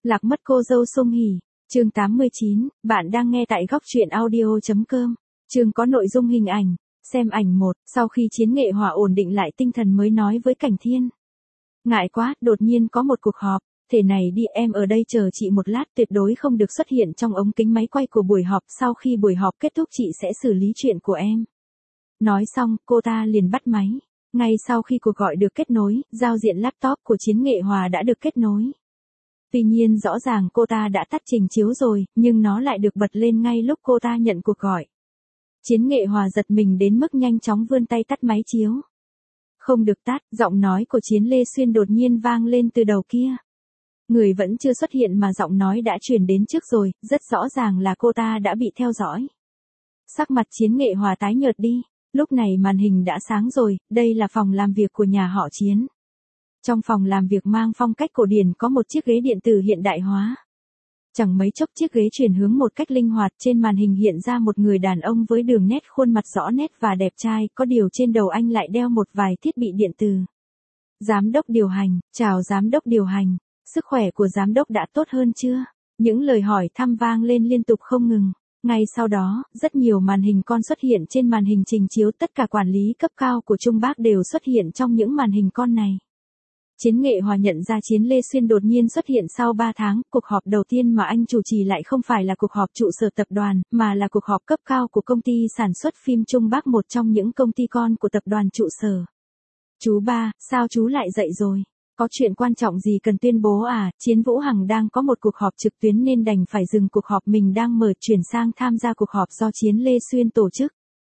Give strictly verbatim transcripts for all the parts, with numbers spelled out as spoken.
Lạc mất cô dâu Song Hỷ. Chương tám mươi chín, bạn đang nghe tại góc truyện audio chấm com. Chương có nội dung hình ảnh. Xem ảnh một, sau khi Chiến Nghệ Hòa ổn định lại tinh thần mới nói với Cảnh Thiên. Ngại quá, đột nhiên có một cuộc họp, thế này đi, em ở đây chờ chị một lát, tuyệt đối không được xuất hiện trong ống kính máy quay của buổi họp, sau khi buổi họp kết thúc chị sẽ xử lý chuyện của em. Nói xong, cô ta liền bắt máy. Ngay sau khi cuộc gọi được kết nối, giao diện laptop của Chiến Nghệ Hòa đã được kết nối. Tuy nhiên rõ ràng cô ta đã tắt trình chiếu rồi, nhưng nó lại được bật lên ngay lúc cô ta nhận cuộc gọi. Chiến Nghệ Hòa giật mình đến mức nhanh chóng vươn tay tắt máy chiếu. Không được tắt, giọng nói của Chiến Lê Xuyên đột nhiên vang lên từ đầu kia. Người vẫn chưa xuất hiện mà giọng nói đã truyền đến trước rồi, rất rõ ràng là cô ta đã bị theo dõi. Sắc mặt Chiến Nghệ Hòa tái nhợt đi, lúc này màn hình đã sáng rồi, đây là phòng làm việc của nhà họ Chiến. Trong phòng làm việc mang phong cách cổ điển có một chiếc ghế điện tử hiện đại hóa. Chẳng mấy chốc chiếc ghế chuyển hướng một cách linh hoạt, trên màn hình hiện ra một người đàn ông với đường nét khuôn mặt rõ nét và đẹp trai, có điều trên đầu anh lại đeo một vài thiết bị điện tử. Giám đốc điều hành, chào giám đốc điều hành, sức khỏe của giám đốc đã tốt hơn chưa? Những lời hỏi thăm vang lên liên tục không ngừng. Ngay sau đó, rất nhiều màn hình con xuất hiện trên màn hình trình chiếu, tất cả quản lý cấp cao của Trung Bắc đều xuất hiện trong những màn hình con này. Chiến Nghệ Hòa nhận ra Chiến Lê Xuyên đột nhiên xuất hiện sau ba tháng, cuộc họp đầu tiên mà anh chủ trì lại không phải là cuộc họp trụ sở tập đoàn, mà là cuộc họp cấp cao của công ty sản xuất phim Trung Bắc, một trong những công ty con của tập đoàn trụ sở. Chú ba, sao chú lại dậy rồi? Có chuyện quan trọng gì cần tuyên bố à? Chiến Vũ Hằng đang có một cuộc họp trực tuyến nên đành phải dừng cuộc họp mình đang mở chuyển sang tham gia cuộc họp do Chiến Lê Xuyên tổ chức.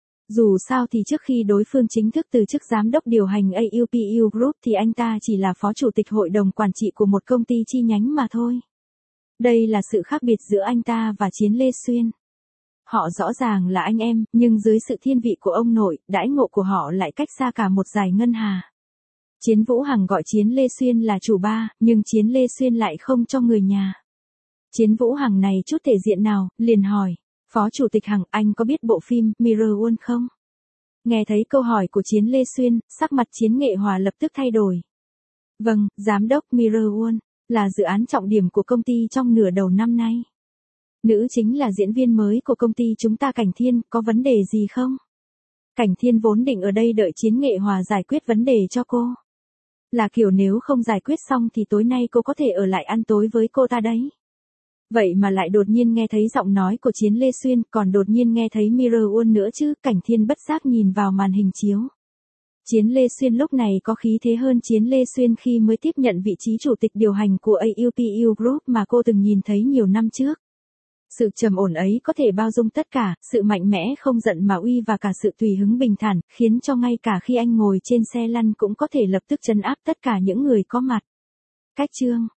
Dù sao thì trước khi đối phương chính thức từ chức giám đốc điều hành a u pê u Group thì anh ta chỉ là phó chủ tịch hội đồng quản trị của một công ty chi nhánh mà thôi. Đây là sự khác biệt giữa anh ta và Chiến Lê Xuyên. Họ rõ ràng là anh em, nhưng dưới sự thiên vị của ông nội, đãi ngộ của họ lại cách xa cả một dải ngân hà. Chiến Vũ Hằng gọi Chiến Lê Xuyên là chủ ba, nhưng Chiến Lê Xuyên lại không cho người nhà. Chiến Vũ Hằng này chút thể diện nào, liền hỏi. Phó Chủ tịch Hằng, anh có biết bộ phim Mirror World không? Nghe thấy câu hỏi của Chiến Lê Xuyên, sắc mặt Chiến Nghệ Hòa lập tức thay đổi. Vâng, giám đốc Mirror World là dự án trọng điểm của công ty trong nửa đầu năm nay. Nữ chính là diễn viên mới của công ty chúng ta. Cảnh Thiên, có vấn đề gì không? Cảnh Thiên vốn định ở đây đợi Chiến Nghệ Hòa giải quyết vấn đề cho cô. Là kiểu nếu không giải quyết xong thì tối nay cô có thể ở lại ăn tối với cô ta đấy. Vậy mà lại đột nhiên nghe thấy giọng nói của Chiến Lê Xuyên, còn đột nhiên nghe thấy Mirror World nữa chứ. Cảnh Thiên bất giác nhìn vào màn hình chiếu. Chiến Lê Xuyên lúc này có khí thế hơn Chiến Lê Xuyên khi mới tiếp nhận vị trí chủ tịch điều hành của a u pê u Group mà cô từng nhìn thấy nhiều năm trước. Sự trầm ổn ấy có thể bao dung tất cả, sự mạnh mẽ không giận mà uy và cả sự tùy hứng bình thản, khiến cho ngay cả khi anh ngồi trên xe lăn cũng có thể lập tức trấn áp tất cả những người có mặt. Cách chương